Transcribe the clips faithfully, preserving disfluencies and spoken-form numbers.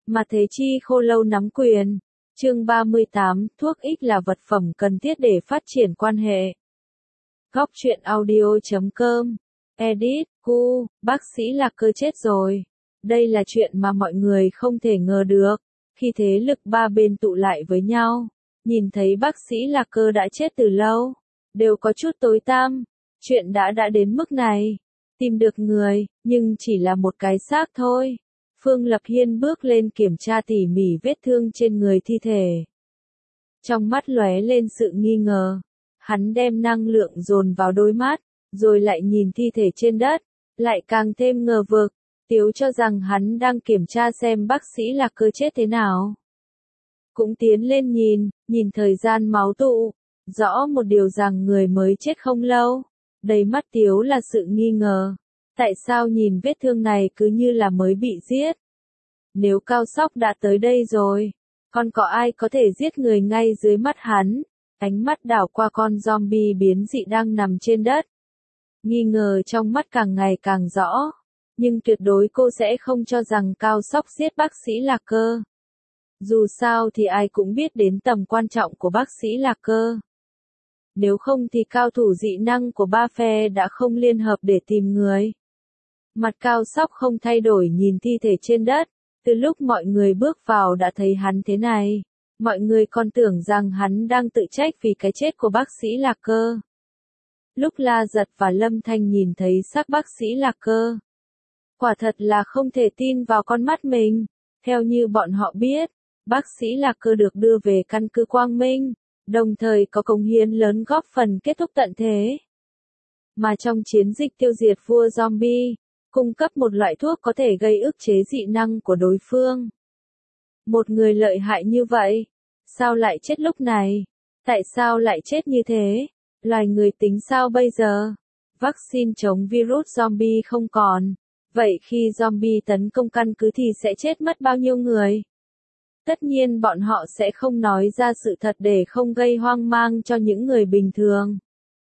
Mà Thế Chi khô lâu nắm quyền. Chương ba mươi tám, thuốc ích là vật phẩm cần thiết để phát triển quan hệ. Góc truyện audio chấm com. Edit, cu, bác sĩ Lạc Cơ chết rồi. Đây là chuyện mà mọi người không thể ngờ được. Khi thế lực ba bên tụ lại với nhau, nhìn thấy bác sĩ Lạc Cơ đã chết từ lâu, đều có chút tối tăm. Chuyện đã đã đến mức này. Tìm được người, nhưng chỉ là một cái xác thôi. Phương Lập Hiên bước lên kiểm tra tỉ mỉ vết thương trên người thi thể. Trong mắt lóe lên sự nghi ngờ. Hắn đem năng lượng dồn vào đôi mắt, rồi lại nhìn thi thể trên đất, lại càng thêm ngờ vực. Tiếu cho rằng hắn đang kiểm tra xem bác sĩ Lạc Cơ chết thế nào. Cũng tiến lên nhìn, nhìn thời gian máu tụ, rõ một điều rằng người mới chết không lâu. Đầy mắt Tiếu là sự nghi ngờ. Tại sao nhìn vết thương này cứ như là mới bị giết? Nếu Cao Sóc đã tới đây rồi, còn có ai có thể giết người ngay dưới mắt hắn? Ánh mắt đảo qua con zombie biến dị đang nằm trên đất. Nghi ngờ trong mắt càng ngày càng rõ. Nhưng tuyệt đối cô sẽ không cho rằng Cao Sóc giết bác sĩ Lạc Cơ. Dù sao thì ai cũng biết đến tầm quan trọng của bác sĩ Lạc Cơ. Nếu không thì cao thủ dị năng của ba phe đã không liên hợp để tìm người. Mặt Cao Sóc không thay đổi nhìn thi thể trên đất. Từ lúc mọi người bước vào đã thấy hắn thế này. Mọi người còn tưởng rằng hắn đang tự trách vì cái chết của bác sĩ Lạc Cơ. Lúc La Giật và Lâm Thanh nhìn thấy xác bác sĩ Lạc Cơ, quả thật là không thể tin vào con mắt mình. Theo như bọn họ biết, bác sĩ Lạc Cơ được đưa về căn cứ Quang Minh, đồng thời có cống hiến lớn góp phần kết thúc tận thế. Mà trong chiến dịch tiêu diệt vua zombie, cung cấp một loại thuốc có thể gây ức chế dị năng của đối phương. Một người lợi hại như vậy, sao lại chết lúc này? Tại sao lại chết như thế? Loài người tính sao bây giờ? Vaccine chống virus zombie không còn. Vậy khi zombie tấn công căn cứ thì sẽ chết mất bao nhiêu người? Tất nhiên bọn họ sẽ không nói ra sự thật để không gây hoang mang cho những người bình thường.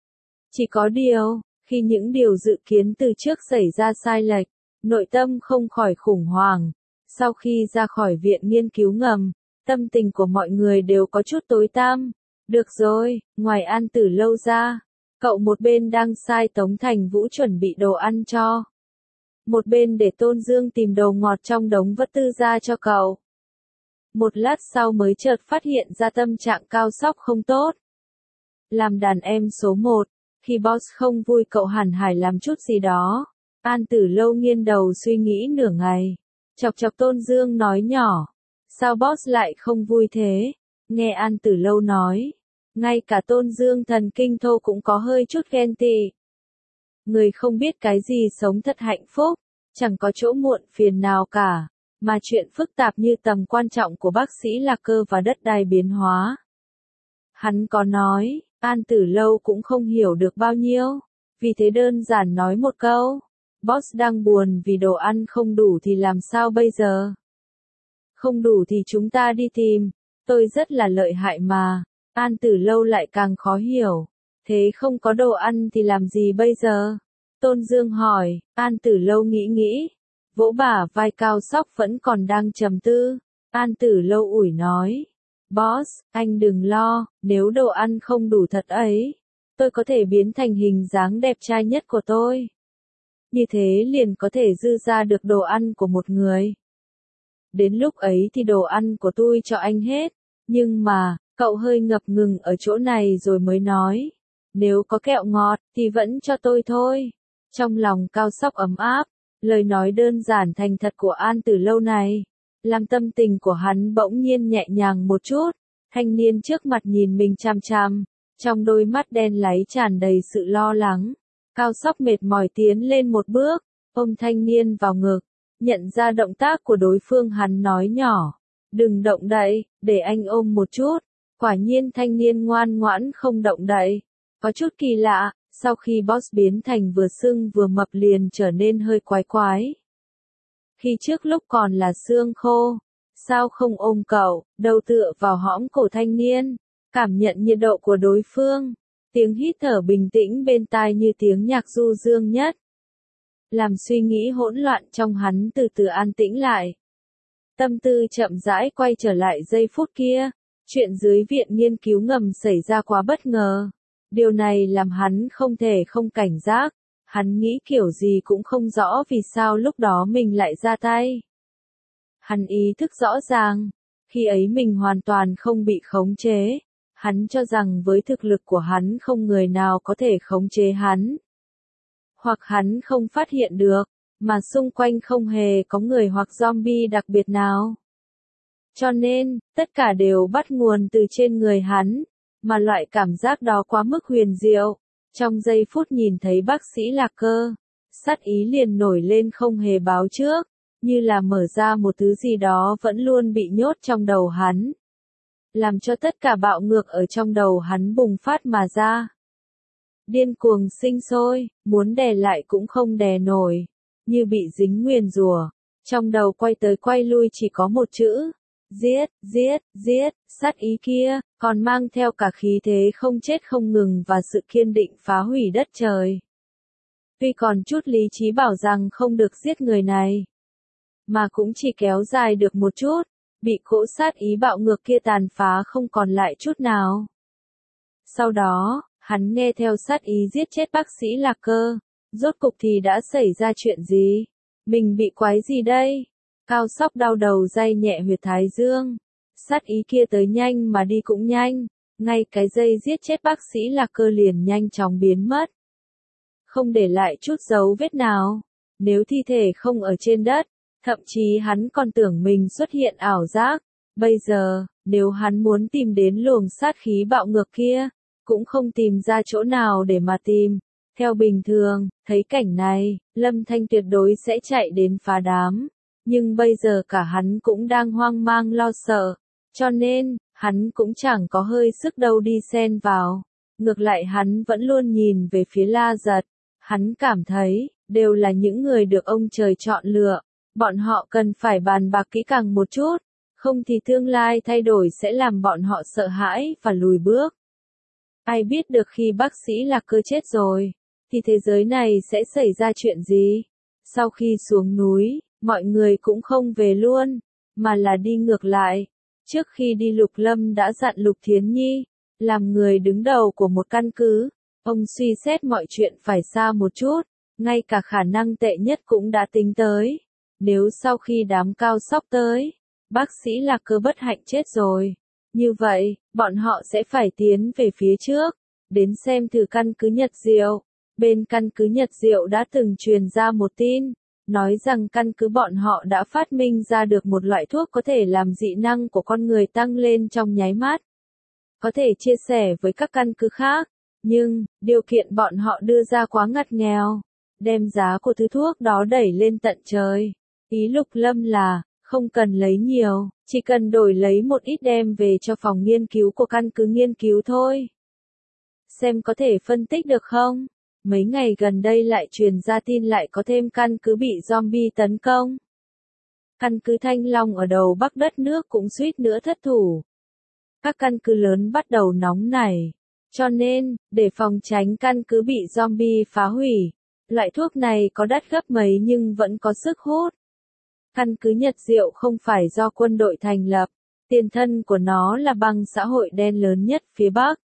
Chỉ có điều, khi những điều dự kiến từ trước xảy ra sai lệch, nội tâm không khỏi khủng hoảng. Sau khi ra khỏi viện nghiên cứu ngầm, tâm tình của mọi người đều có chút tối tăm. Được rồi, ngoài An Tử Lâu ra, cậu một bên đang sai Tống Thành Vũ chuẩn bị đồ ăn cho. Một bên để Tôn Dương tìm đồ ngọt trong đống vật tư ra cho cậu. Một lát sau mới chợt phát hiện ra tâm trạng Cao Sóc không tốt. Làm đàn em số một, khi boss không vui cậu hẳn hải làm chút gì đó. An Tử Lâu nghiêng đầu suy nghĩ nửa ngày. Chọc chọc Tôn Dương nói nhỏ. Sao boss lại không vui thế? Nghe An Tử Lâu nói. Ngay cả Tôn Dương thần kinh thô cũng có hơi chút ghen tị. Người không biết cái gì sống thật hạnh phúc. Chẳng có chỗ muộn phiền nào cả. Mà chuyện phức tạp như tầm quan trọng của bác sĩ Lạc Cơ và đất đai biến hóa. Hắn có nói, An Tử Lâu cũng không hiểu được bao nhiêu. Vì thế đơn giản nói một câu. Boss đang buồn vì đồ ăn không đủ thì làm sao bây giờ? Không đủ thì chúng ta đi tìm. Tôi rất là lợi hại mà. An Tử Lâu lại càng khó hiểu. Thế không có đồ ăn thì làm gì bây giờ? Tôn Dương hỏi. An Tử Lâu nghĩ nghĩ. Vỗ bả vai Cao Sóc vẫn còn đang trầm tư. An Tử Lâu ủi nói. Boss, anh đừng lo, nếu đồ ăn không đủ thật ấy, tôi có thể biến thành hình dáng đẹp trai nhất của tôi. Như thế liền có thể dư ra được đồ ăn của một người. Đến lúc ấy thì đồ ăn của tôi cho anh hết. Nhưng mà, cậu hơi ngập ngừng ở chỗ này rồi mới nói. Nếu có kẹo ngọt thì vẫn cho tôi thôi. Trong lòng Cao Sóc ấm áp. Lời nói đơn giản thành thật của An Tử Lâu này, làm tâm tình của hắn bỗng nhiên nhẹ nhàng một chút. Thanh niên trước mặt nhìn mình chằm chằm, trong đôi mắt đen láy tràn đầy sự lo lắng. Cao Sóc mệt mỏi tiến lên một bước, ôm thanh niên vào ngực, nhận ra động tác của đối phương hắn nói nhỏ. Đừng động đậy, để anh ôm một chút. Quả nhiên thanh niên ngoan ngoãn không động đậy. Có chút kỳ lạ. Sau khi boss biến thành vừa sưng vừa mập liền trở nên hơi quái quái. Khi trước lúc còn là xương khô, sao không ôm cậu, đầu tựa vào hõm cổ thanh niên, cảm nhận nhiệt độ của đối phương, tiếng hít thở bình tĩnh bên tai như tiếng nhạc du dương nhất. Làm suy nghĩ hỗn loạn trong hắn từ từ an tĩnh lại. Tâm tư chậm rãi quay trở lại giây phút kia. Chuyện dưới viện nghiên cứu ngầm xảy ra quá bất ngờ. Điều này làm hắn không thể không cảnh giác. Hắn nghĩ kiểu gì cũng không rõ vì sao lúc đó mình lại ra tay. Hắn ý thức rõ ràng, khi ấy mình hoàn toàn không bị khống chế. Hắn cho rằng với thực lực của hắn không người nào có thể khống chế hắn. Hoặc hắn không phát hiện được, mà xung quanh không hề có người hoặc zombie đặc biệt nào. Cho nên, tất cả đều bắt nguồn từ trên người hắn, mà loại cảm giác đó quá mức huyền diệu. Trong giây phút nhìn thấy bác sĩ Lạc Cơ, sát ý liền nổi lên không hề báo trước, như là mở ra một thứ gì đó vẫn luôn bị nhốt trong đầu hắn. Làm cho tất cả bạo ngược ở trong đầu hắn bùng phát mà ra. Điên cuồng sinh sôi, muốn đè lại cũng không đè nổi, như bị dính nguyền rủa. Trong đầu quay tới quay lui chỉ có một chữ, giết, giết, giết, sát ý kia, còn mang theo cả khí thế không chết không ngừng và sự kiên định phá hủy đất trời. Tuy còn chút lý trí bảo rằng không được giết người này, mà cũng chỉ kéo dài được một chút, bị cỗ sát ý bạo ngược kia tàn phá không còn lại chút nào. Sau đó, hắn nghe theo sát ý giết chết bác sĩ Lạc Cơ. Rốt cục thì đã xảy ra chuyện gì? Mình bị quái gì đây? Cao Sóc đau đầu day nhẹ huyệt thái dương. Sát ý kia tới nhanh mà đi cũng nhanh. Ngay cái dây giết chết bác sĩ Lạc Cơ liền nhanh chóng biến mất. Không để lại chút dấu vết nào. Nếu thi thể không ở trên đất, thậm chí hắn còn tưởng mình xuất hiện ảo giác. Bây giờ, nếu hắn muốn tìm đến luồng sát khí bạo ngược kia, cũng không tìm ra chỗ nào để mà tìm. Theo bình thường, thấy cảnh này, Lâm Thanh tuyệt đối sẽ chạy đến phá đám. Nhưng bây giờ cả hắn cũng đang hoang mang lo sợ. Cho nên, hắn cũng chẳng có hơi sức đâu đi xen vào. Ngược lại hắn vẫn luôn nhìn về phía La Giật. Hắn cảm thấy, đều là những người được ông trời chọn lựa. Bọn họ cần phải bàn bạc kỹ càng một chút. Không thì tương lai thay đổi sẽ làm bọn họ sợ hãi và lùi bước. Ai biết được khi bác sĩ Lạc Cơ chết rồi, thì thế giới này sẽ xảy ra chuyện gì? Sau khi xuống núi, mọi người cũng không về luôn, mà là đi ngược lại. Trước khi đi Lục Lâm đã dặn Lục Thiến Nhi, làm người đứng đầu của một căn cứ, ông suy xét mọi chuyện phải xa một chút, ngay cả khả năng tệ nhất cũng đã tính tới. Nếu sau khi đám Cao Sóc tới, bác sĩ Lạc Cơ bất hạnh chết rồi, như vậy, bọn họ sẽ phải tiến về phía trước, đến xem thử căn cứ Nhật Diệu. Bên căn cứ Nhật Diệu đã từng truyền ra một tin, nói rằng căn cứ bọn họ đã phát minh ra được một loại thuốc có thể làm dị năng của con người tăng lên trong nháy mắt. Có thể chia sẻ với các căn cứ khác, nhưng, điều kiện bọn họ đưa ra quá ngặt nghèo, đem giá của thứ thuốc đó đẩy lên tận trời. Ý Lục Lâm là, không cần lấy nhiều, chỉ cần đổi lấy một ít đem về cho phòng nghiên cứu của căn cứ nghiên cứu thôi. Xem có thể phân tích được không? Mấy ngày gần đây lại truyền ra tin lại có thêm căn cứ bị zombie tấn công. Căn cứ Thanh Long ở đầu bắc đất nước cũng suýt nữa thất thủ. Các căn cứ lớn bắt đầu nóng nảy. Cho nên, để phòng tránh căn cứ bị zombie phá hủy, loại thuốc này có đắt gấp mấy nhưng vẫn có sức hút. Căn cứ Nhật Diệu không phải do quân đội thành lập, tiền thân của nó là bang xã hội đen lớn nhất phía Bắc.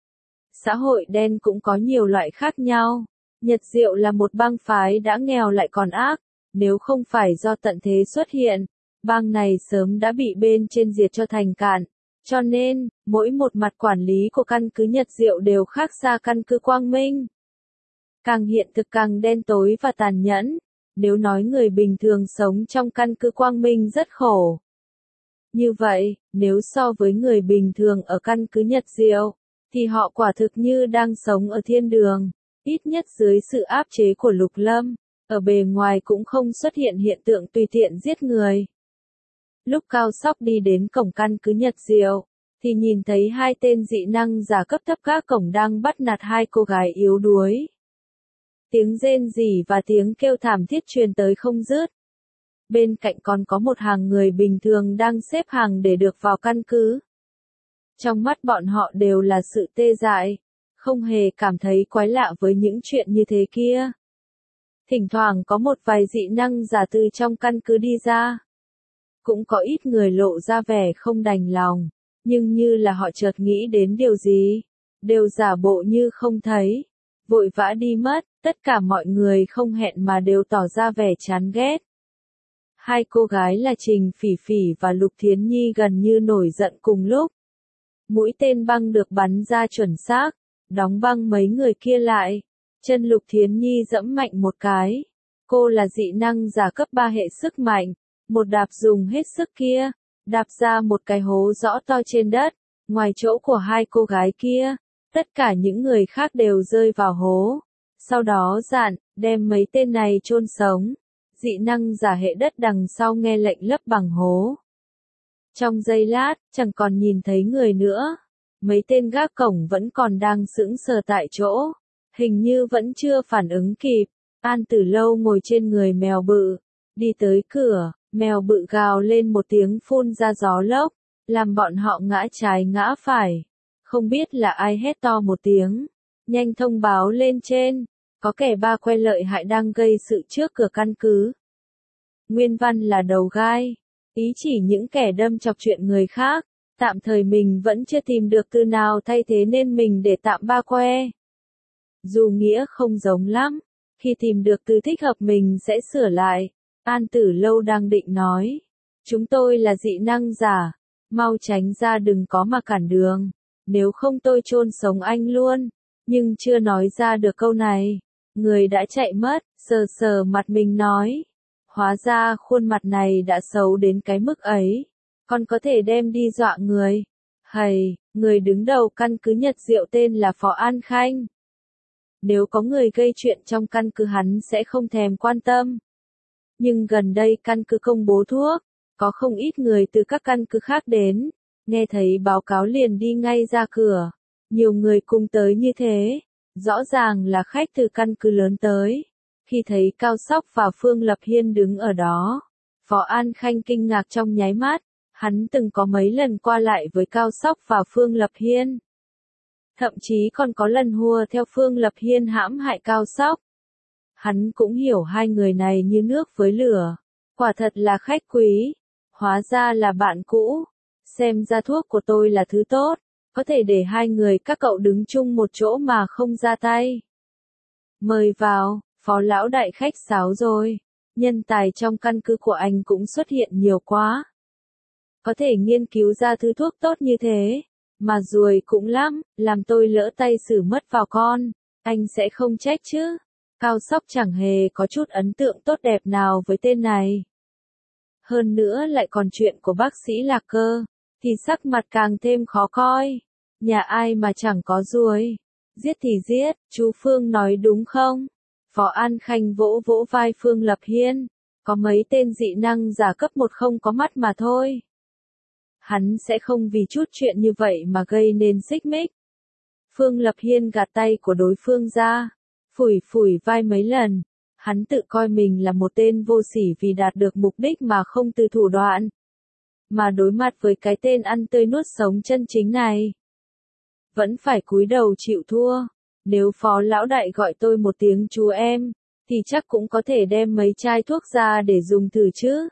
Xã hội đen cũng có nhiều loại khác nhau. Nhật Diệu là một bang phái đã nghèo lại còn ác, nếu không phải do tận thế xuất hiện, bang này sớm đã bị bên trên diệt cho thành cạn. Cho nên, mỗi một mặt quản lý của căn cứ Nhật Diệu đều khác xa căn cứ Quang Minh. Càng hiện thực càng đen tối và tàn nhẫn. Nếu nói người bình thường sống trong căn cứ Quang Minh rất khổ. Như vậy, nếu so với người bình thường ở căn cứ Nhật Diệu, thì họ quả thực như đang sống ở thiên đường, ít nhất dưới sự áp chế của Lục Lâm, ở bề ngoài cũng không xuất hiện hiện tượng tùy tiện giết người. Lúc Cao Sóc đi đến cổng căn cứ Nhật Diệu, thì nhìn thấy hai tên dị năng giả cấp thấp gác cổng đang bắt nạt hai cô gái yếu đuối. Tiếng rên rỉ và tiếng kêu thảm thiết truyền tới không dứt. Bên cạnh còn có một hàng người bình thường đang xếp hàng để được vào căn cứ. Trong mắt bọn họ đều là sự tê dại, không hề cảm thấy quái lạ với những chuyện như thế kia. Thỉnh thoảng có một vài dị năng giả từ trong căn cứ đi ra. Cũng có ít người lộ ra vẻ không đành lòng, nhưng như là họ chợt nghĩ đến điều gì, đều giả bộ như không thấy, vội vã đi mất, tất cả mọi người không hẹn mà đều tỏ ra vẻ chán ghét. Hai cô gái là Trình Phỉ Phỉ và Lục Thiến Nhi gần như nổi giận cùng lúc. Mũi tên băng được bắn ra chuẩn xác, đóng băng mấy người kia lại. Chân Lục Thiến Nhi giẫm mạnh một cái. Cô là dị năng giả cấp ba hệ sức mạnh, một đạp dùng hết sức kia, đạp ra một cái hố rõ to trên đất, ngoài chỗ của hai cô gái kia, tất cả những người khác đều rơi vào hố. Sau đó dạn, đem mấy tên này chôn sống. Dị năng giả hệ đất đằng sau nghe lệnh lấp bằng hố. Trong giây lát, chẳng còn nhìn thấy người nữa. Mấy tên gác cổng vẫn còn đang sững sờ tại chỗ. Hình như vẫn chưa phản ứng kịp. An Tử Lâu ngồi trên người mèo bự. Đi tới cửa, mèo bự gào lên một tiếng phun ra gió lốc. Làm bọn họ ngã trái ngã phải. Không biết là ai hét to một tiếng. Nhanh thông báo lên trên. Có kẻ ba que lợi hại đang gây sự trước cửa căn cứ. Nguyên văn là đầu gai. Ý chỉ những kẻ đâm chọc chuyện người khác. Tạm thời mình vẫn chưa tìm được từ nào thay thế nên mình để tạm ba que. Dù nghĩa không giống lắm. Khi tìm được từ thích hợp mình sẽ sửa lại. An Tử Lâu đang định nói. Chúng tôi là dị năng giả. Mau tránh ra đừng có mà cản đường. Nếu không tôi chôn sống anh luôn. Nhưng chưa nói ra được câu này. Người đã chạy mất, sờ sờ mặt mình nói. Hóa ra khuôn mặt này đã xấu đến cái mức ấy. Còn có thể đem đi dọa người. Hầy, người đứng đầu căn cứ Nhật Diệu tên là Phó An Khanh. Nếu có người gây chuyện trong căn cứ hắn sẽ không thèm quan tâm. Nhưng gần đây căn cứ công bố thuốc. Có không ít người từ các căn cứ khác đến. Nghe thấy báo cáo liền đi ngay ra cửa. Nhiều người cùng tới như thế. Rõ ràng là khách từ căn cứ lớn tới. Khi thấy Cao Sóc và Phương Lập Hiên đứng ở đó, Phó An Khanh kinh ngạc trong nháy mắt. Hắn từng có mấy lần qua lại với Cao Sóc và Phương Lập Hiên. Thậm chí còn có lần hùa theo Phương Lập Hiên hãm hại Cao Sóc. Hắn cũng hiểu hai người này như nước với lửa. Quả thật là khách quý. Hóa ra là bạn cũ. Xem ra thuốc của tôi là thứ tốt. Có thể để hai người các cậu đứng chung một chỗ mà không ra tay. Mời vào, Phó lão đại khách sáo rồi. Nhân tài trong căn cứ của anh cũng xuất hiện nhiều quá. Có thể nghiên cứu ra thứ thuốc tốt như thế. Mà ruồi cũng lắm, làm tôi lỡ tay xử mất vào con. Anh sẽ không trách chứ. Cao Sóc chẳng hề có chút ấn tượng tốt đẹp nào với tên này. Hơn nữa lại còn chuyện của bác sĩ Lạc Cơ. Thì sắc mặt càng thêm khó coi. Nhà ai mà chẳng có ruồi. Giết thì giết, chú Phương nói đúng không? Phó An Khanh vỗ vỗ vai Phương Lập Hiên. Có mấy tên dị năng giả cấp một không có mắt mà thôi. Hắn sẽ không vì chút chuyện như vậy mà gây nên xích mích. Phương Lập Hiên gạt tay của đối phương ra. Phủi phủi vai mấy lần. Hắn tự coi mình là một tên vô sỉ vì đạt được mục đích mà không từ thủ đoạn. Mà đối mặt với cái tên ăn tươi nuốt sống chân chính này. Vẫn phải cúi đầu chịu thua. Nếu Phó lão đại gọi tôi một tiếng chú em, thì chắc cũng có thể đem mấy chai thuốc ra để dùng thử chứ.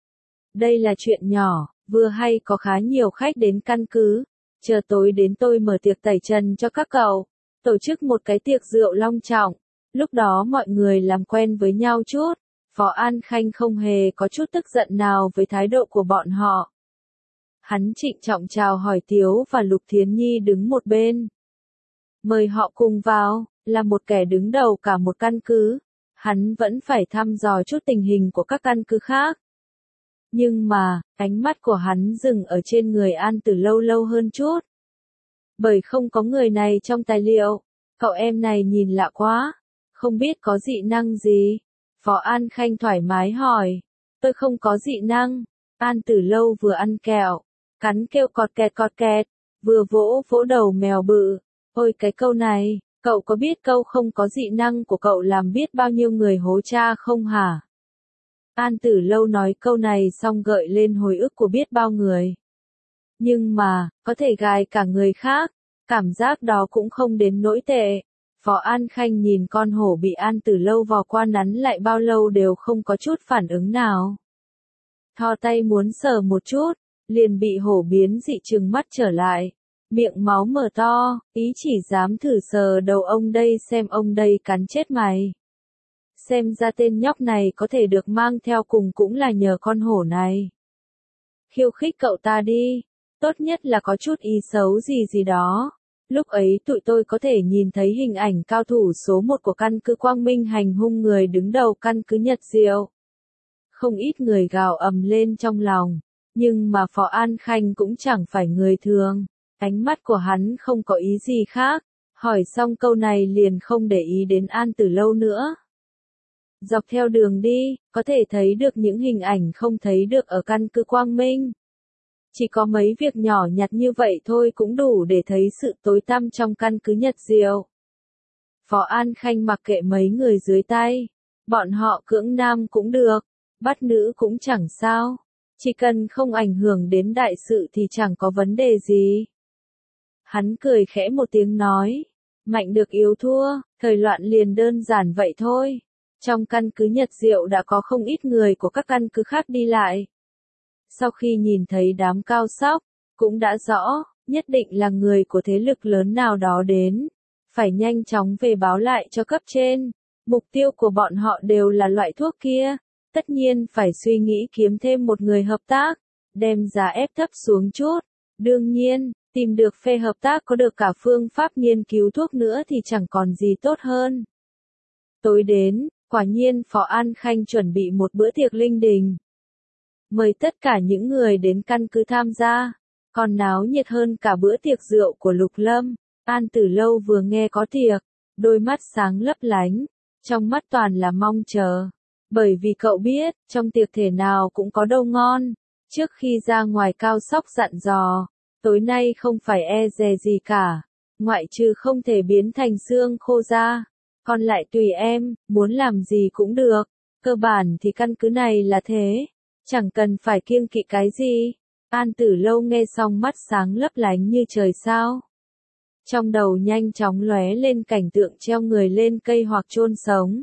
Đây là chuyện nhỏ, vừa hay có khá nhiều khách đến căn cứ. Chờ tối đến tôi mở tiệc tẩy trần cho các cậu. Tổ chức một cái tiệc rượu long trọng. Lúc đó mọi người làm quen với nhau chút. Phó An Khanh không hề có chút tức giận nào với thái độ của bọn họ. Hắn trịnh trọng chào hỏi Tiếu và Lục Thiến Nhi đứng một bên. Mời họ cùng vào, là một kẻ đứng đầu cả một căn cứ. Hắn vẫn phải thăm dò chút tình hình của các căn cứ khác. Nhưng mà, ánh mắt của hắn dừng ở trên người An Tử Lâu lâu hơn chút. Bởi không có người này trong tài liệu, cậu em này nhìn lạ quá, không biết có dị năng gì. Phó An Khanh thoải mái hỏi, tôi không có dị năng. An Tử Lâu vừa ăn kẹo, cắn kêu cọt kẹt cọt kẹt, vừa vỗ vỗ đầu mèo bự. Ôi cái câu này, cậu có biết câu không có dị năng của cậu làm biết bao nhiêu người hố cha không hả? An Tử Lâu nói câu này xong gợi lên hồi ức của biết bao người. Nhưng mà, có thể gài cả người khác, cảm giác đó cũng không đến nỗi tệ. Phó An Khanh nhìn con hổ bị An Tử Lâu vò qua nắn lại bao lâu đều không có chút phản ứng nào. thò tay muốn sờ một chút, liền bị hổ biến dị trừng mắt trở lại. Miệng máu mở to, ý chỉ dám thử sờ đầu ông đây xem ông đây cắn chết mày. Xem ra tên nhóc này có thể được mang theo cùng cũng là nhờ con hổ này. Khiêu khích cậu ta đi, tốt nhất là có chút ý xấu gì gì đó. Lúc ấy tụi tôi có thể nhìn thấy hình ảnh cao thủ số một của căn cứ Quang Minh hành hung người đứng đầu căn cứ Nhật Diệu. Không ít người gào ầm lên trong lòng, nhưng mà Phó An Khanh cũng chẳng phải người thường. Ánh mắt của hắn không có ý gì khác, hỏi xong câu này liền không để ý đến An Tử Lâu nữa. Dọc theo đường đi, có thể thấy được những hình ảnh không thấy được ở căn cứ Quang Minh. Chỉ có mấy việc nhỏ nhặt như vậy thôi cũng đủ để thấy sự tối tăm trong căn cứ Nhật Diệu. Phó An Khanh mặc kệ mấy người dưới tay, bọn họ cưỡng nam cũng được, bắt nữ cũng chẳng sao, chỉ cần không ảnh hưởng đến đại sự thì chẳng có vấn đề gì. Hắn cười khẽ một tiếng nói, mạnh được yếu thua, thời loạn liền đơn giản vậy thôi. Trong căn cứ Nhật Diệu đã có không ít người của các căn cứ khác đi lại. Sau khi nhìn thấy đám cao sóc, cũng đã rõ, nhất định là người của thế lực lớn nào đó đến. Phải nhanh chóng về báo lại cho cấp trên. Mục tiêu của bọn họ đều là loại thuốc kia. Tất nhiên phải suy nghĩ kiếm thêm một người hợp tác, đem giá ép thấp xuống chút. Đương nhiên, tìm được phe hợp tác có được cả phương pháp nghiên cứu thuốc nữa thì chẳng còn gì tốt hơn. Tối đến, quả nhiên Phó An Khanh chuẩn bị một bữa tiệc linh đình. Mời tất cả những người đến căn cứ tham gia, còn náo nhiệt hơn cả bữa tiệc rượu của Lục Lâm. An Tử Lâu vừa nghe có tiệc, đôi mắt sáng lấp lánh, trong mắt toàn là mong chờ. Bởi vì cậu biết, trong tiệc thể nào cũng có đâu ngon. Trước khi ra ngoài Cao Sóc dặn dò, tối nay không phải e dè gì cả, ngoại trừ không thể biến thành xương khô ra. Còn lại tùy em, muốn làm gì cũng được, cơ bản thì căn cứ này là thế, chẳng cần phải kiêng kỵ cái gì. An Tử Lâu nghe xong mắt sáng lấp lánh như trời sao. Trong đầu nhanh chóng lóe lên cảnh tượng treo người lên cây hoặc chôn sống.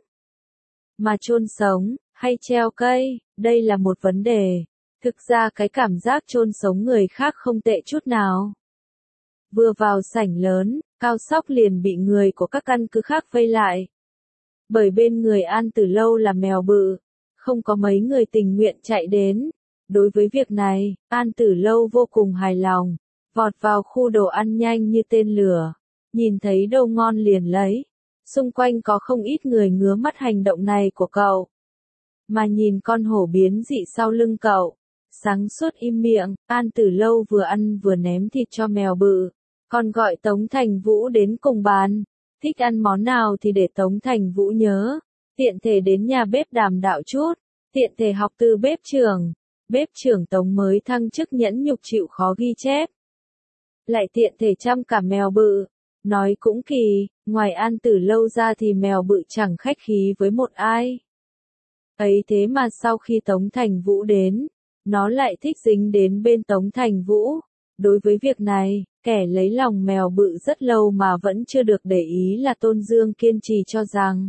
Mà chôn sống, hay treo cây, đây là một vấn đề. Thực ra cái cảm giác chôn sống người khác không tệ chút nào. Vừa vào sảnh lớn, Cao Sóc liền bị người của các căn cứ khác vây lại. Bởi bên người An Tử Lâu là mèo bự, không có mấy người tình nguyện chạy đến. Đối với việc này, An Tử Lâu vô cùng hài lòng, vọt vào khu đồ ăn nhanh như tên lửa, nhìn thấy đâu ngon liền lấy. Xung quanh có không ít người ngứa mắt hành động này của cậu. Mà nhìn con hổ biến dị sau lưng cậu, sáng suốt im miệng, An Tử Lâu vừa ăn vừa ném thịt cho mèo bự. Còn gọi Tống Thành Vũ đến cùng bàn, thích ăn món nào thì để Tống Thành Vũ nhớ, tiện thể đến nhà bếp đàm đạo chút, tiện thể học từ bếp trưởng, bếp trưởng Tống mới thăng chức nhẫn nhục chịu khó ghi chép. Lại tiện thể chăm cả mèo bự, nói cũng kỳ, ngoài An Tử Lâu ra thì mèo bự chẳng khách khí với một ai. Ấy thế mà sau khi Tống Thành Vũ đến, nó lại thích dính đến bên Tống Thành Vũ. Đối với việc này, kẻ lấy lòng mèo bự rất lâu mà vẫn chưa được để ý là Tôn Dương kiên trì cho rằng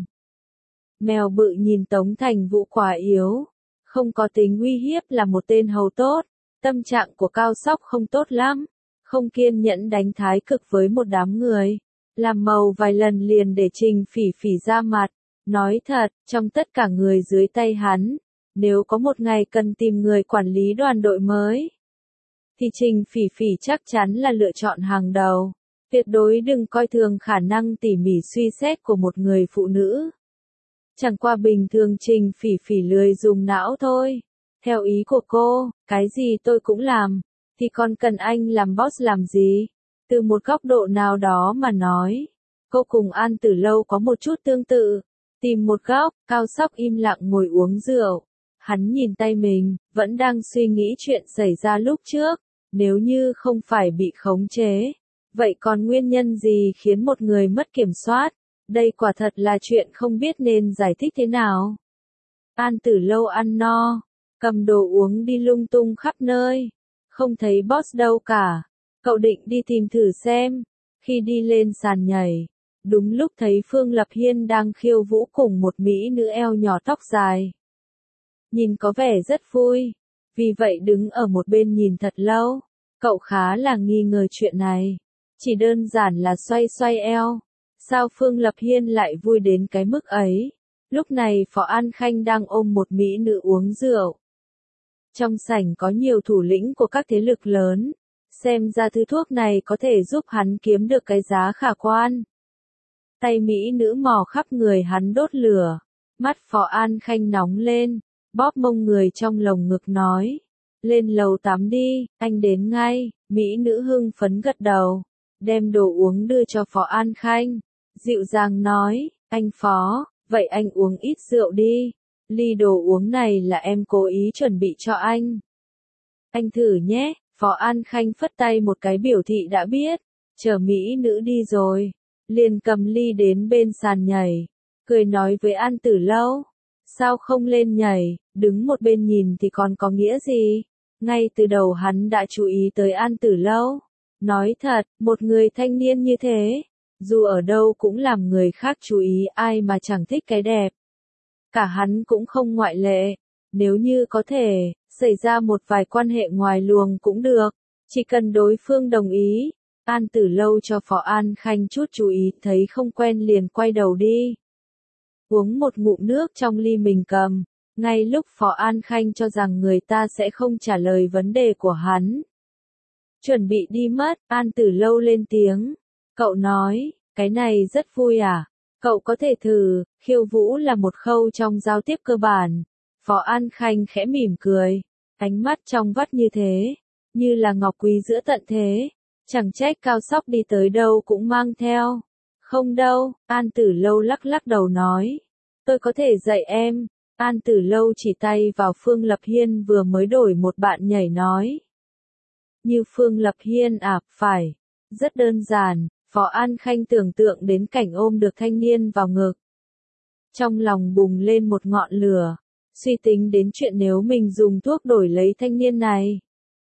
mèo bự nhìn Tống Thành Vũ quá yếu, không có tính uy hiếp là một tên hầu tốt, tâm trạng của Cao Sóc không tốt lắm, không kiên nhẫn đánh thái cực với một đám người, làm màu vài lần liền để Trình Phỉ Phỉ ra mặt, nói thật, trong tất cả người dưới tay hắn, nếu có một ngày cần tìm người quản lý đoàn đội mới, thì Trình Phỉ Phỉ chắc chắn là lựa chọn hàng đầu. Tuyệt đối đừng coi thường khả năng tỉ mỉ suy xét của một người phụ nữ. Chẳng qua bình thường Trình Phỉ Phỉ lười dùng não thôi. Theo ý của cô, cái gì tôi cũng làm, thì còn cần anh làm boss làm gì? Từ một góc độ nào đó mà nói, cô cùng An Tử Lâu có một chút tương tự. Tìm một góc, Cao Sóc im lặng ngồi uống rượu. Hắn nhìn tay mình, vẫn đang suy nghĩ chuyện xảy ra lúc trước. Nếu như không phải bị khống chế, vậy còn nguyên nhân gì khiến một người mất kiểm soát? Đây quả thật là chuyện không biết nên giải thích thế nào. An Tử Lâu ăn no, cầm đồ uống đi lung tung khắp nơi, không thấy boss đâu cả. Cậu định đi tìm thử xem. Khi đi lên sàn nhảy, đúng lúc thấy Phương Lập Hiên đang khiêu vũ cùng một mỹ nữ eo nhỏ tóc dài. Nhìn có vẻ rất vui. vì vậy đứng ở một bên nhìn thật lâu. Cậu khá là nghi ngờ chuyện này. Chỉ đơn giản là xoay xoay eo. Sao Phương Lập Hiên lại vui đến cái mức ấy? Lúc này Phó An Khanh đang ôm một mỹ nữ uống rượu. Trong sảnh có nhiều thủ lĩnh của các thế lực lớn. Xem ra thứ thuốc này có thể giúp hắn kiếm được cái giá khả quan. Tay mỹ nữ mò khắp người hắn đốt lửa. Mắt Phó An Khanh nóng lên. Bóp mông người trong lồng ngực nói. Lên lầu tắm đi, anh đến ngay. Mỹ nữ hưng phấn gật đầu. Đem đồ uống đưa cho Phó An Khanh. Dịu dàng nói, anh Phó, vậy anh uống ít rượu đi. Ly đồ uống này là em cố ý chuẩn bị cho anh. Anh thử nhé. Phó An Khanh phất tay một cái biểu thị đã biết. Chờ mỹ nữ đi rồi. Liền cầm ly đến bên sàn nhảy. Cười nói với An Tử Lâu. Sao không lên nhảy, đứng một bên nhìn thì còn có nghĩa gì? Ngay từ đầu hắn đã chú ý tới An Tử Lâu. Nói thật, một người thanh niên như thế, dù ở đâu cũng làm người khác chú ý, ai mà chẳng thích cái đẹp. Cả hắn cũng không ngoại lệ. Nếu như có thể, xảy ra một vài quan hệ ngoài luồng cũng được. Chỉ cần đối phương đồng ý. An Tử Lâu cho Phó An Khanh chút chú ý, thấy không quen liền quay đầu đi. Uống một ngụm nước trong ly mình cầm. Ngay lúc Phó An Khanh cho rằng người ta sẽ không trả lời vấn đề của hắn. Chuẩn bị đi mất, An Tử Lâu lên tiếng. Cậu nói, cái này rất vui à? Cậu có thể thử, khiêu vũ là một khâu trong giao tiếp cơ bản. Phó An Khanh khẽ mỉm cười. Ánh mắt trong vắt như thế, như là ngọc quý giữa tận thế. Chẳng trách Cao Sóc đi tới đâu cũng mang theo. Không đâu, An Tử Lâu lắc lắc đầu nói. Tôi có thể dạy em. An Tử Lâu chỉ tay vào Phương Lập Hiên vừa mới đổi một bạn nhảy nói. Như Phương Lập Hiên à, phải. Rất đơn giản, Phó An Khanh tưởng tượng đến cảnh ôm được thanh niên vào ngực. Trong lòng bùng lên một ngọn lửa, suy tính đến chuyện nếu mình dùng thuốc đổi lấy thanh niên này.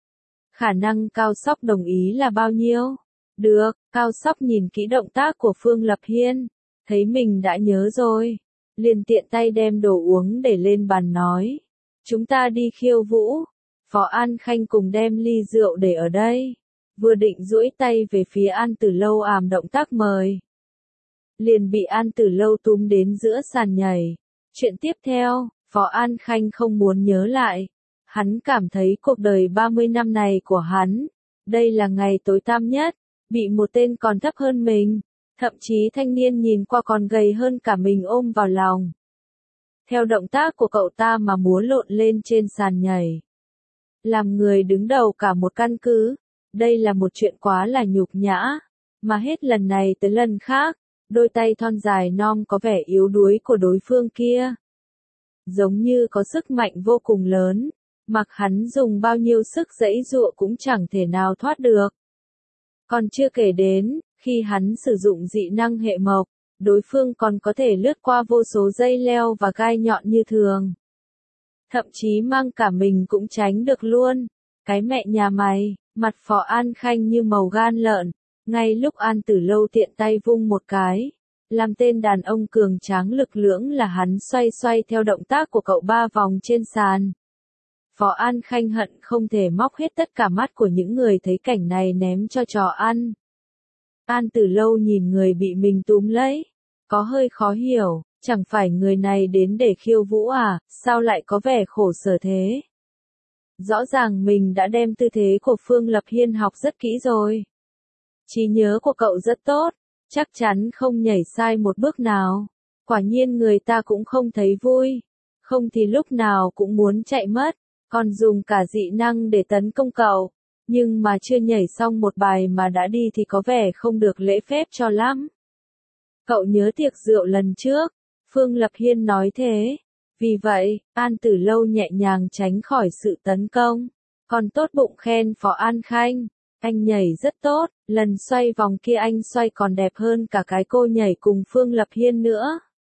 Khả năng Cao Sóc đồng ý là bao nhiêu? Được, Cao Sóc nhìn kỹ động tác của Phương Lập Hiên, thấy mình đã nhớ rồi. Liền tiện tay đem đồ uống để lên bàn nói. Chúng ta đi khiêu vũ. Phó An Khanh cùng đem ly rượu để ở đây. Vừa định duỗi tay về phía An Tử Lâu àm động tác mời. Liền bị An Tử Lâu túm đến giữa sàn nhảy. Chuyện tiếp theo, Phó An Khanh không muốn nhớ lại. Hắn cảm thấy cuộc đời ba mươi năm này của hắn, đây là ngày tối tăm nhất, bị một tên còn thấp hơn mình. Thậm chí thanh niên nhìn qua còn gầy hơn cả mình ôm vào lòng. Theo động tác của cậu ta mà múa lộn lên trên sàn nhảy. Làm người đứng đầu cả một căn cứ. Đây là một chuyện quá là nhục nhã. Mà hết lần này tới lần khác, đôi tay thon dài non có vẻ yếu đuối của đối phương kia. Giống như có sức mạnh vô cùng lớn. Mặc hắn dùng bao nhiêu sức giãy giụa cũng chẳng thể nào thoát được. Còn chưa kể đến, khi hắn sử dụng dị năng hệ mộc, đối phương còn có thể lướt qua vô số dây leo và gai nhọn như thường. Thậm chí mang cả mình cũng tránh được luôn. Cái mẹ nhà mày, mặt Phó An Khanh như màu gan lợn. Ngay lúc An Tử Lâu tiện tay vung một cái, làm tên đàn ông cường tráng lực lưỡng là hắn xoay xoay theo động tác của cậu ba vòng trên sàn. Phó An Khanh hận không thể móc hết tất cả mắt của những người thấy cảnh này ném cho chó ăn. An Tử Lâu nhìn người bị mình túm lấy, có hơi khó hiểu, chẳng phải người này đến để khiêu vũ à, sao lại có vẻ khổ sở thế? Rõ ràng mình đã đem tư thế của Phương Lập Hiên học rất kỹ rồi. Trí nhớ của cậu rất tốt, chắc chắn không nhảy sai một bước nào. Quả nhiên người ta cũng không thấy vui, không thì lúc nào cũng muốn chạy mất, còn dùng cả dị năng để tấn công cậu. Nhưng mà chưa nhảy xong một bài mà đã đi thì có vẻ không được lễ phép cho lắm. Cậu nhớ tiệc rượu lần trước, Phương Lập Hiên nói thế. Vì vậy, An Tử Lâu nhẹ nhàng tránh khỏi sự tấn công. Còn tốt bụng khen Phó An Khanh. Anh nhảy rất tốt, lần xoay vòng kia anh xoay còn đẹp hơn cả cái cô nhảy cùng Phương Lập Hiên nữa.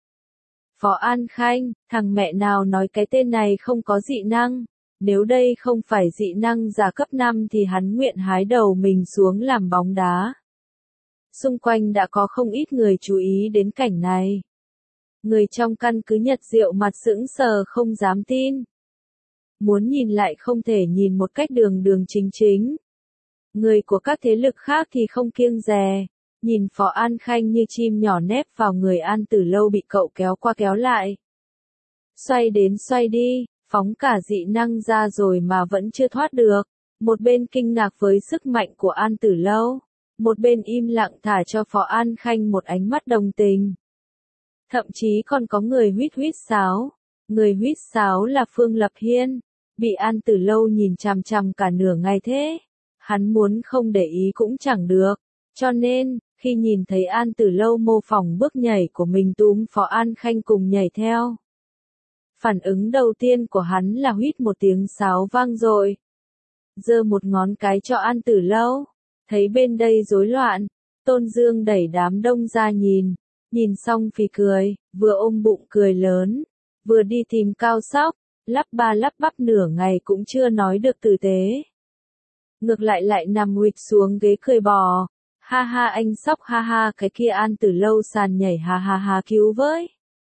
Phó An Khanh, thằng mẹ nào nói cái tên này không có dị năng. Nếu đây không phải dị năng giả cấp năm thì hắn nguyện hái đầu mình xuống làm bóng đá. Xung quanh đã có không ít người chú ý đến cảnh này. Người trong căn cứ Nhật Diệu mặt sững sờ không dám tin. muốn nhìn lại không thể nhìn một cách đường đường chính chính. Người của các thế lực khác thì không kiêng dè, nhìn Phó An Khanh như chim nhỏ nép vào người An Tử Lâu bị cậu kéo qua kéo lại. Xoay đến xoay đi, phóng cả dị năng ra rồi mà vẫn chưa thoát được. Một bên kinh ngạc với sức mạnh của An Tử Lâu, một bên im lặng thả cho Phó An Khanh một ánh mắt đồng tình. Thậm chí còn có người huýt huýt sáo. Người huýt sáo là Phương Lập Hiên, bị An Tử Lâu nhìn chằm chằm cả nửa ngày thế. Hắn muốn không để ý cũng chẳng được, cho nên, khi nhìn thấy An Tử Lâu mô phỏng bước nhảy của mình túm Phó An Khanh cùng nhảy theo. Phản ứng đầu tiên của hắn là huýt một tiếng sáo vang dội. Giơ một ngón cái cho An Tử Lâu, thấy bên đây rối loạn, Tôn Dương đẩy đám đông ra nhìn, nhìn xong phì cười, vừa ôm bụng cười lớn, vừa đi tìm Cao Sóc, lắp ba lắp bắp nửa ngày cũng chưa nói được tử tế. Ngược lại lại nằm huỵch xuống ghế cười bò, ha ha anh Sóc ha ha cái kia An Tử Lâu sàn nhảy ha ha ha cứu với.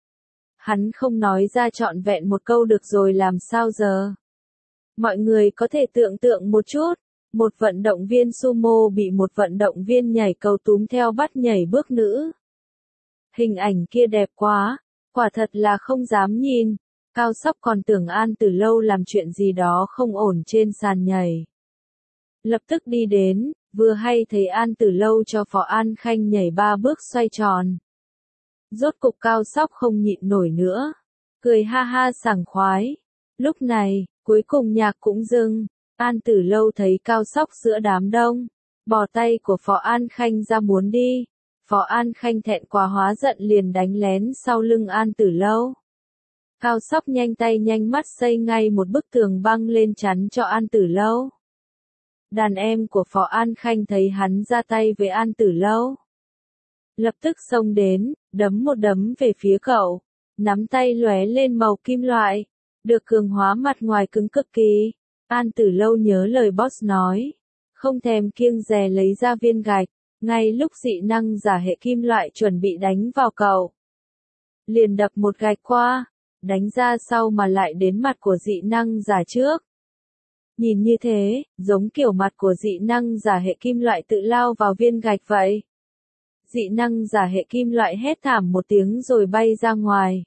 Hắn không nói ra trọn vẹn một câu được rồi làm sao giờ. Mọi người có thể tưởng tượng một chút, một vận động viên sumo bị một vận động viên nhảy cầu túm theo bắt nhảy bước nữ. Hình ảnh kia đẹp quá, quả thật là không dám nhìn. Cao Sóc còn tưởng An Tử Lâu làm chuyện gì đó không ổn trên sàn nhảy. Lập tức đi đến, vừa hay thấy An Tử Lâu cho Phó An Khanh nhảy ba bước xoay tròn. Rốt cục Cao Sóc không nhịn nổi nữa, cười ha ha sảng khoái. Lúc này, cuối cùng nhạc cũng dừng, An Tử Lâu thấy Cao Sóc giữa đám đông, bỏ tay của Phó An Khanh ra muốn đi. Phó An Khanh thẹn quá hóa giận liền đánh lén sau lưng An Tử Lâu. Cao Sóc nhanh tay nhanh mắt xây ngay một bức tường băng lên chắn cho An Tử Lâu. Đàn em của Phó An Khanh thấy hắn ra tay với An Tử Lâu, lập tức xông đến, đấm một đấm về phía cậu, nắm tay lóe lên màu kim loại, được cường hóa mặt ngoài cứng cực kỳ. An Tử Lâu nhớ lời boss nói, không thèm kiêng dè lấy ra viên gạch, ngay lúc dị năng giả hệ kim loại chuẩn bị đánh vào cậu. Liền đập một gạch qua, đánh ra sau mà lại đến mặt của dị năng giả trước. Nhìn như thế, giống kiểu mặt của dị năng giả hệ kim loại tự lao vào viên gạch vậy. Dị năng giả hệ kim loại hét thảm một tiếng rồi bay ra ngoài.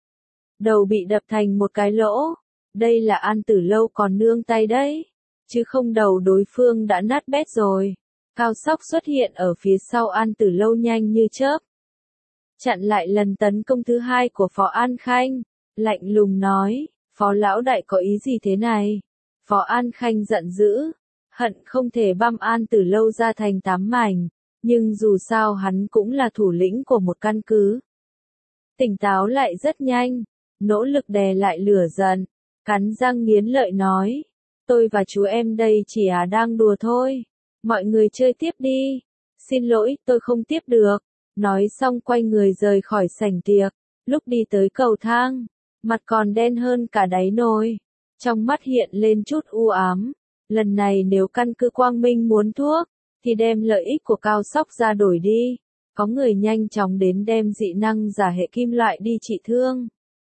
Đầu bị đập thành một cái lỗ. Đây là An Tử Lâu còn nương tay đấy, chứ không đầu đối phương đã nát bét rồi. Cao Sóc xuất hiện ở phía sau An Tử Lâu nhanh như chớp, chặn lại lần tấn công thứ hai của Phó An Khanh, lạnh lùng nói, Phó Lão Đại có ý gì thế này? Phó An Khanh giận dữ, hận không thể băm An Tử Lâu ra thành tám mảnh, nhưng dù sao hắn cũng là thủ lĩnh của một căn cứ. Tỉnh táo lại rất nhanh, nỗ lực đè lại lửa giận, cắn răng nghiến lợi nói, tôi và chú em đây chỉ à đang đùa thôi, mọi người chơi tiếp đi, xin lỗi tôi không tiếp được, nói xong quay người rời khỏi sảnh tiệc, lúc đi tới cầu thang, mặt còn đen hơn cả đáy nồi, trong mắt hiện lên chút u ám, lần này nếu căn cứ Quang Minh muốn thuốc, thì đem lợi ích của Cao Sóc ra đổi đi, có người nhanh chóng đến đem dị năng giả hệ kim loại đi trị thương.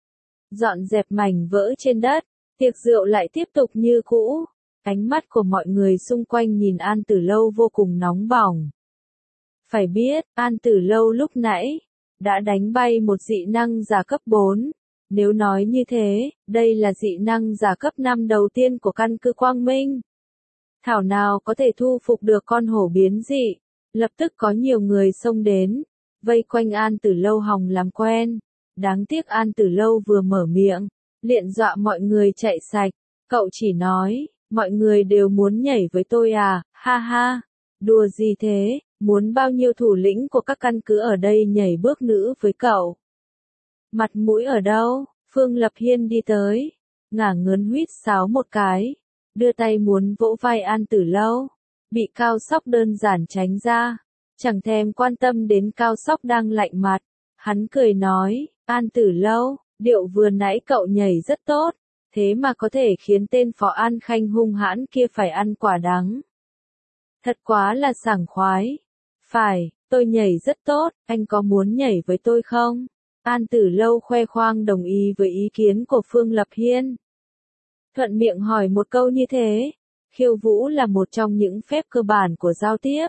Dọn dẹp mảnh vỡ trên đất, tiệc rượu lại tiếp tục như cũ, ánh mắt của mọi người xung quanh nhìn An Tử Lâu vô cùng nóng bỏng. Phải biết, An Tử Lâu lúc nãy, đã đánh bay một dị năng giả cấp bốn, nếu nói như thế, đây là dị năng giả cấp năm đầu tiên của căn cứ Quang Minh. Thảo nào có thể thu phục được con hổ biến dị, lập tức có nhiều người xông đến, vây quanh An Tử Lâu hòng làm quen. Đáng tiếc An Tử Lâu vừa mở miệng, liền dọa mọi người chạy sạch, cậu chỉ nói, mọi người đều muốn nhảy với tôi à, ha ha, đùa gì thế, muốn bao nhiêu thủ lĩnh của các căn cứ ở đây nhảy bước nữ với cậu. Mặt mũi ở đâu, Phương Lập Hiên đi tới, ngả ngớn huýt sáo một cái, đưa tay muốn vỗ vai An Tử Lâu, bị Cao Sóc đơn giản tránh ra, chẳng thèm quan tâm đến Cao Sóc đang lạnh mặt, hắn cười nói, An Tử Lâu, điệu vừa nãy cậu nhảy rất tốt, thế mà có thể khiến tên Phó An Khanh hung hãn kia phải ăn quả đắng. Thật quá là sảng khoái. Phải, tôi nhảy rất tốt, anh có muốn nhảy với tôi không? An Tử Lâu khoe khoang đồng ý với ý kiến của Phương Lập Hiên. thuận miệng hỏi một câu như thế. Khiêu vũ là một trong những phép cơ bản của giao tiếp.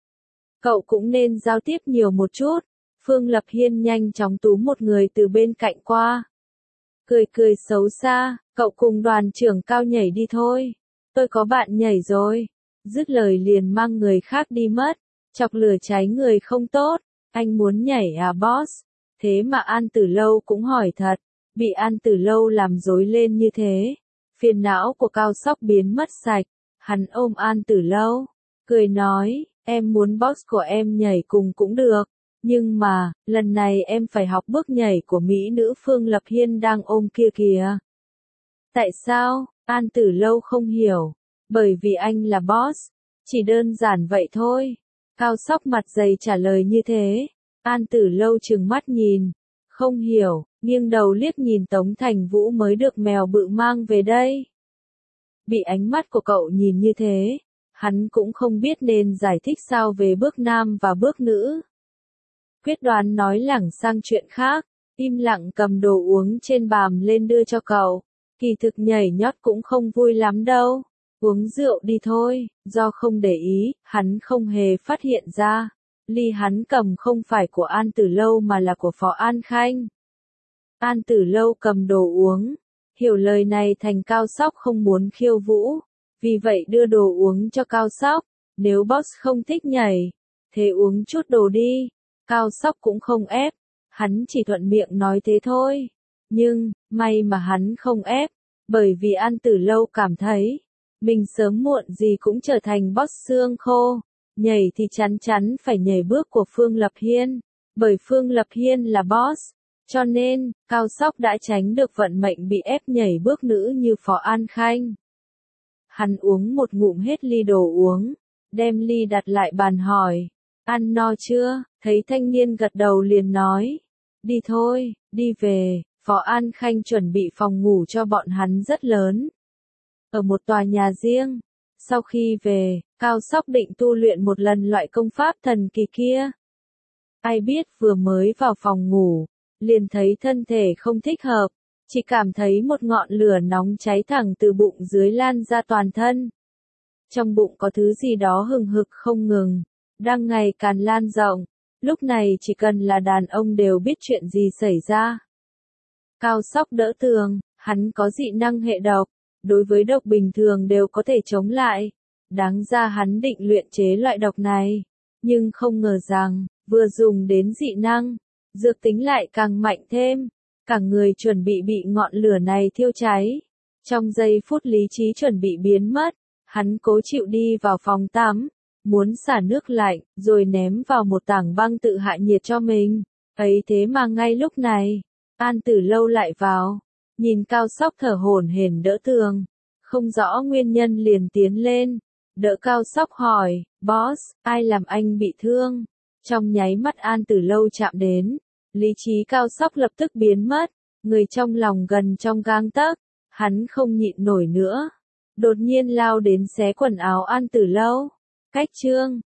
Cậu cũng nên giao tiếp nhiều một chút. Phương Lập Hiên nhanh chóng túm một người từ bên cạnh qua. Cười cười xấu xa, cậu cùng đoàn trưởng Cao nhảy đi thôi. Tôi có bạn nhảy rồi. Dứt lời liền mang người khác đi mất. Chọc lửa cháy người không tốt. Anh muốn nhảy à boss? Thế mà An Tử Lâu cũng hỏi thật. Bị An Tử Lâu làm rối lên như thế. Phiền não của Cao Sóc biến mất sạch. Hắn ôm An Tử Lâu. Cười nói, em muốn boss của em nhảy cùng cũng được. Nhưng mà, lần này em phải học bước nhảy của mỹ nữ Phương Lập Hiên đang ôm kia kìa. Tại sao? An Tử Lâu không hiểu. Bởi vì anh là boss. Chỉ đơn giản vậy thôi. Cao Sóc mặt dày trả lời như thế. An Tử Lâu trừng mắt nhìn. Không hiểu, nghiêng đầu liếc nhìn Tống Thành Vũ mới được mèo bự mang về đây. Bị ánh mắt của cậu nhìn như thế, hắn cũng không biết nên giải thích sao về bước nam và bước nữ. Quyết đoán nói lảng sang chuyện khác, im lặng cầm đồ uống trên bàn lên đưa cho cậu. Kỳ thực nhảy nhót cũng không vui lắm đâu. Uống rượu đi thôi, do không để ý, hắn không hề phát hiện ra. Ly hắn cầm không phải của An Tử Lâu mà là của Phó An Khanh. An Tử Lâu cầm đồ uống, hiểu lời này thành Cao Sóc không muốn khiêu vũ, vì vậy đưa đồ uống cho Cao Sóc. Nếu boss không thích nhảy, thế uống chút đồ đi. Cao Sóc cũng không ép, hắn chỉ thuận miệng nói thế thôi. Nhưng, may mà hắn không ép, bởi vì An Tử Lâu cảm thấy, mình sớm muộn gì cũng trở thành boss xương khô. Nhảy thì chắn chắn phải nhảy bước của Phương Lập Hiên, bởi Phương Lập Hiên là boss, cho nên, Cao Sóc đã tránh được vận mệnh bị ép nhảy bước nữ như Phó An Khanh. Hắn uống một ngụm hết ly đồ uống, đem ly đặt lại bàn hỏi, ăn no chưa? Thấy thanh niên gật đầu liền nói, đi thôi, đi về. Phó An Khanh chuẩn bị phòng ngủ cho bọn hắn rất lớn, ở một tòa nhà riêng. Sau khi về, Cao Sóc định tu luyện một lần loại công pháp thần kỳ kia. Ai biết vừa mới vào phòng ngủ, liền thấy thân thể không thích hợp, chỉ cảm thấy một ngọn lửa nóng cháy thẳng từ bụng dưới lan ra toàn thân. Trong bụng có thứ gì đó hừng hực không ngừng, đang ngày càng lan rộng, lúc này chỉ cần là đàn ông đều biết chuyện gì xảy ra. Cao Sóc đỡ tường, hắn có dị năng hệ độc, đối với độc bình thường đều có thể chống lại. Đáng ra hắn định luyện chế loại độc này, nhưng không ngờ rằng, vừa dùng đến dị năng, dược tính lại càng mạnh thêm, cả người chuẩn bị bị ngọn lửa này thiêu cháy. Trong giây phút lý trí chuẩn bị biến mất, hắn cố chịu đi vào phòng tắm, muốn xả nước lạnh, rồi ném vào một tảng băng tự hạ nhiệt cho mình. Ấy thế mà ngay lúc này, An Tử Lâu lại vào, nhìn Cao Sóc thở hổn hển đỡ tường, không rõ nguyên nhân liền tiến lên, đỡ Cao Sóc hỏi, boss, ai làm anh bị thương? Trong nháy mắt An Tử Lâu chạm đến, lý trí Cao Sóc lập tức biến mất, người trong lòng gần trong gang tấc, hắn không nhịn nổi nữa, đột nhiên lao đến xé quần áo An Tử Lâu. Cách chương